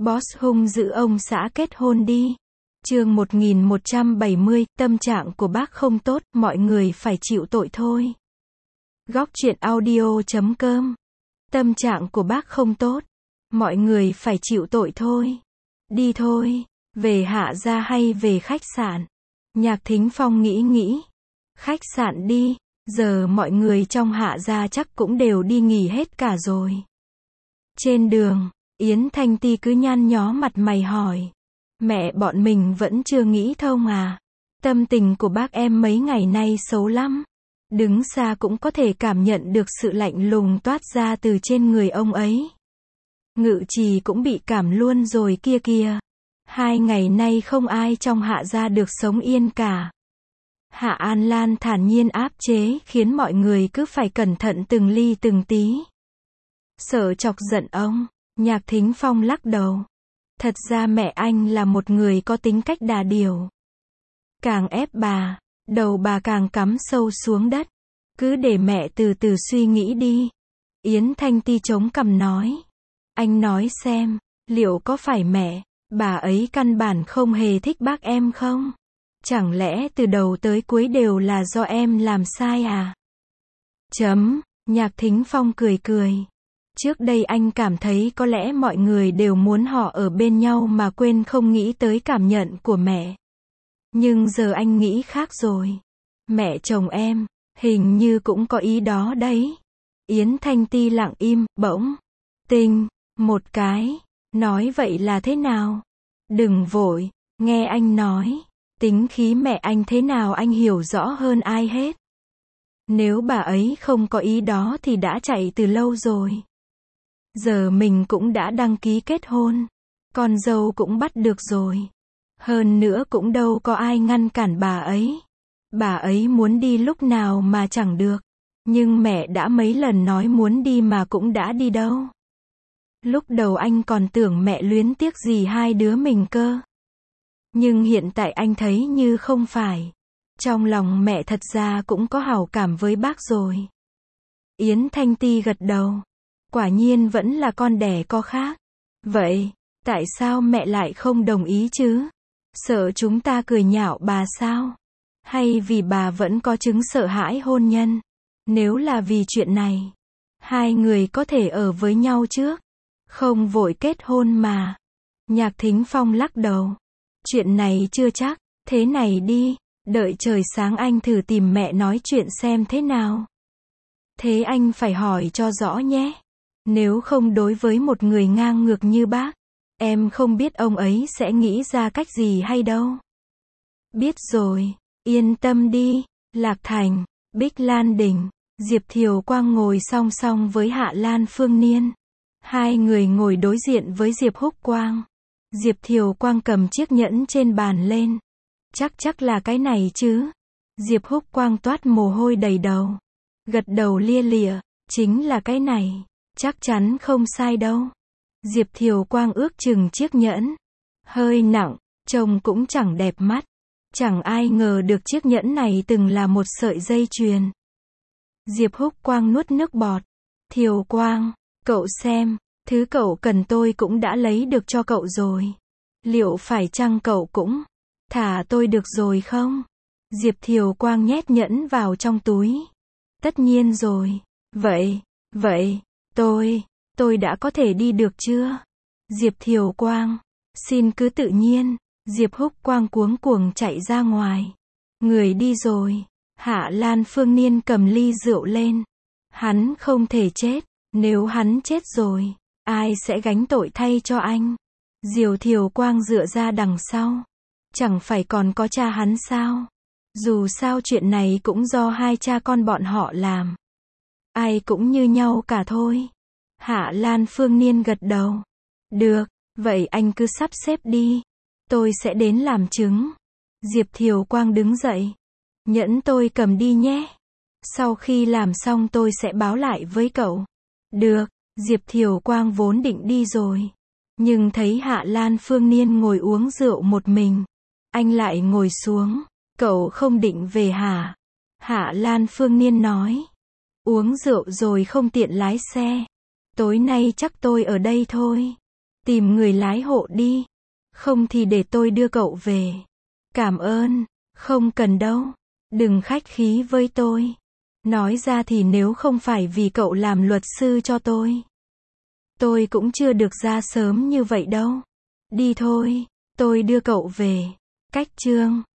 Boss hung dữ ông xã kết hôn đi. Chương 1170, tâm trạng của bác không tốt, mọi người phải chịu tội thôi. Góc truyện audio.com. Tâm trạng của bác không tốt, mọi người phải chịu tội thôi. Đi thôi, về Hạ Gia hay về khách sạn? Nhạc Thính Phong nghĩ. Khách sạn đi, giờ mọi người trong Hạ Gia chắc cũng đều đi nghỉ hết cả rồi. Trên đường, Yến Thanh Ti cứ nhăn nhó mặt mày hỏi. Mẹ bọn mình vẫn chưa nghĩ thông à? Tâm tình của bác em mấy ngày nay xấu lắm. Đứng xa cũng có thể cảm nhận được sự lạnh lùng toát ra từ trên người ông ấy. Ngự Trì cũng bị cảm luôn rồi kia kìa. 2 ngày nay không ai trong Hạ Gia được sống yên cả. Hạ An Lan thản nhiên áp chế khiến mọi người cứ phải cẩn thận từng ly từng tí. Sợ chọc giận ông, Nhạc Thính Phong lắc đầu. Thật ra mẹ anh là một người có tính cách đà điểu. Càng ép bà, đầu bà càng cắm sâu xuống đất. Cứ để mẹ từ từ suy nghĩ đi. Yến Thanh Ti chống cằm nói. Anh nói xem, liệu có phải bà ấy căn bản không hề thích bác em không? Chẳng lẽ từ đầu tới cuối đều là do em làm sai à? Nhạc Thính Phong cười. Trước đây anh cảm thấy có lẽ mọi người đều muốn họ ở bên nhau mà quên không nghĩ tới cảm nhận của mẹ. Nhưng giờ anh nghĩ khác rồi. Mẹ chồng em, hình như cũng có ý đó đấy. Yến Thanh Ti lặng im, bỗng tinh một cái, nói vậy là thế nào? Đừng vội, nghe anh nói. Tính khí mẹ anh thế nào anh hiểu rõ hơn ai hết. Nếu bà ấy không có ý đó thì đã chạy từ lâu rồi. Giờ mình cũng đã đăng ký kết hôn. Con dâu cũng bắt được rồi. Hơn nữa cũng đâu có ai ngăn cản bà ấy. Bà ấy muốn đi lúc nào mà chẳng được. Nhưng mẹ đã mấy lần nói muốn đi mà cũng đã đi đâu. Lúc đầu anh còn tưởng mẹ luyến tiếc gì hai đứa mình cơ. Nhưng hiện tại anh thấy như không phải. Trong lòng mẹ thật ra cũng có hảo cảm với bác rồi. Yến Thanh Ti gật đầu. Quả nhiên vẫn là con đẻ có khác. Vậy, tại sao mẹ lại không đồng ý chứ? Sợ chúng ta cười nhạo bà sao? Hay vì bà vẫn có chứng sợ hãi hôn nhân? Nếu là vì chuyện này, hai người có thể ở với nhau trước. Không vội kết hôn mà. Nhạc Thính Phong lắc đầu. Chuyện này chưa chắc, thế này đi, đợi trời sáng anh thử tìm mẹ nói chuyện xem thế nào. Thế anh phải hỏi cho rõ nhé. Nếu không đối với một người ngang ngược như bác, em không biết ông ấy sẽ nghĩ ra cách gì hay đâu. Biết rồi, yên tâm đi. Lạc Thành, Bích Lan Đỉnh, Diệp Thiều Quang ngồi song song với Hạ Lan Phương Niên. Hai người ngồi đối diện với Diệp Húc Quang. Diệp Thiều Quang cầm chiếc nhẫn trên bàn lên. Chắc là cái này chứ. Diệp Húc Quang toát mồ hôi đầy đầu. Gật đầu lia lịa, chính là cái này. Chắc chắn không sai đâu. Diệp Thiều Quang ước chừng chiếc nhẫn. Hơi nặng, trông cũng chẳng đẹp mắt. Chẳng ai ngờ được chiếc nhẫn này từng là một sợi dây chuyền. Diệp Húc Quang nuốt nước bọt. Thiều Quang, cậu xem, thứ cậu cần tôi cũng đã lấy được cho cậu rồi. Liệu phải chăng cậu cũng thả tôi được rồi không? Diệp Thiều Quang nhét nhẫn vào trong túi. Tất nhiên rồi. Vậy, tôi đã có thể đi được chưa? Diệp Thiều Quang, xin cứ tự nhiên. Diệp Húc Quang cuống cuồng chạy ra ngoài. Người đi rồi. Hạ Lan Phương Niên cầm ly rượu lên. Hắn không thể chết. Nếu hắn chết rồi, ai sẽ gánh tội thay cho anh? Diệp Thiều Quang dựa ra đằng sau. Chẳng phải còn có cha hắn sao? Dù sao chuyện này cũng do hai cha con bọn họ làm. Ai cũng như nhau cả thôi. Hạ Lan Phương Niên gật đầu. Được, vậy anh cứ sắp xếp đi. Tôi sẽ đến làm chứng. Diệp Thiều Quang đứng dậy. Nhẫn tôi cầm đi nhé. Sau khi làm xong tôi sẽ báo lại với cậu. Được, Diệp Thiều Quang vốn định đi rồi. Nhưng thấy Hạ Lan Phương Niên ngồi uống rượu một mình. Anh lại ngồi xuống. Cậu không định về hả? Hạ Lan Phương Niên nói. Uống rượu rồi không tiện lái xe. Tối nay chắc tôi ở đây thôi. Tìm người lái hộ đi. Không thì để tôi đưa cậu về. Cảm ơn. Không cần đâu. Đừng khách khí với tôi. Nói ra thì nếu không phải vì cậu làm luật sư cho tôi cũng chưa được ra sớm như vậy đâu. Đi thôi. Tôi đưa cậu về. Cách chương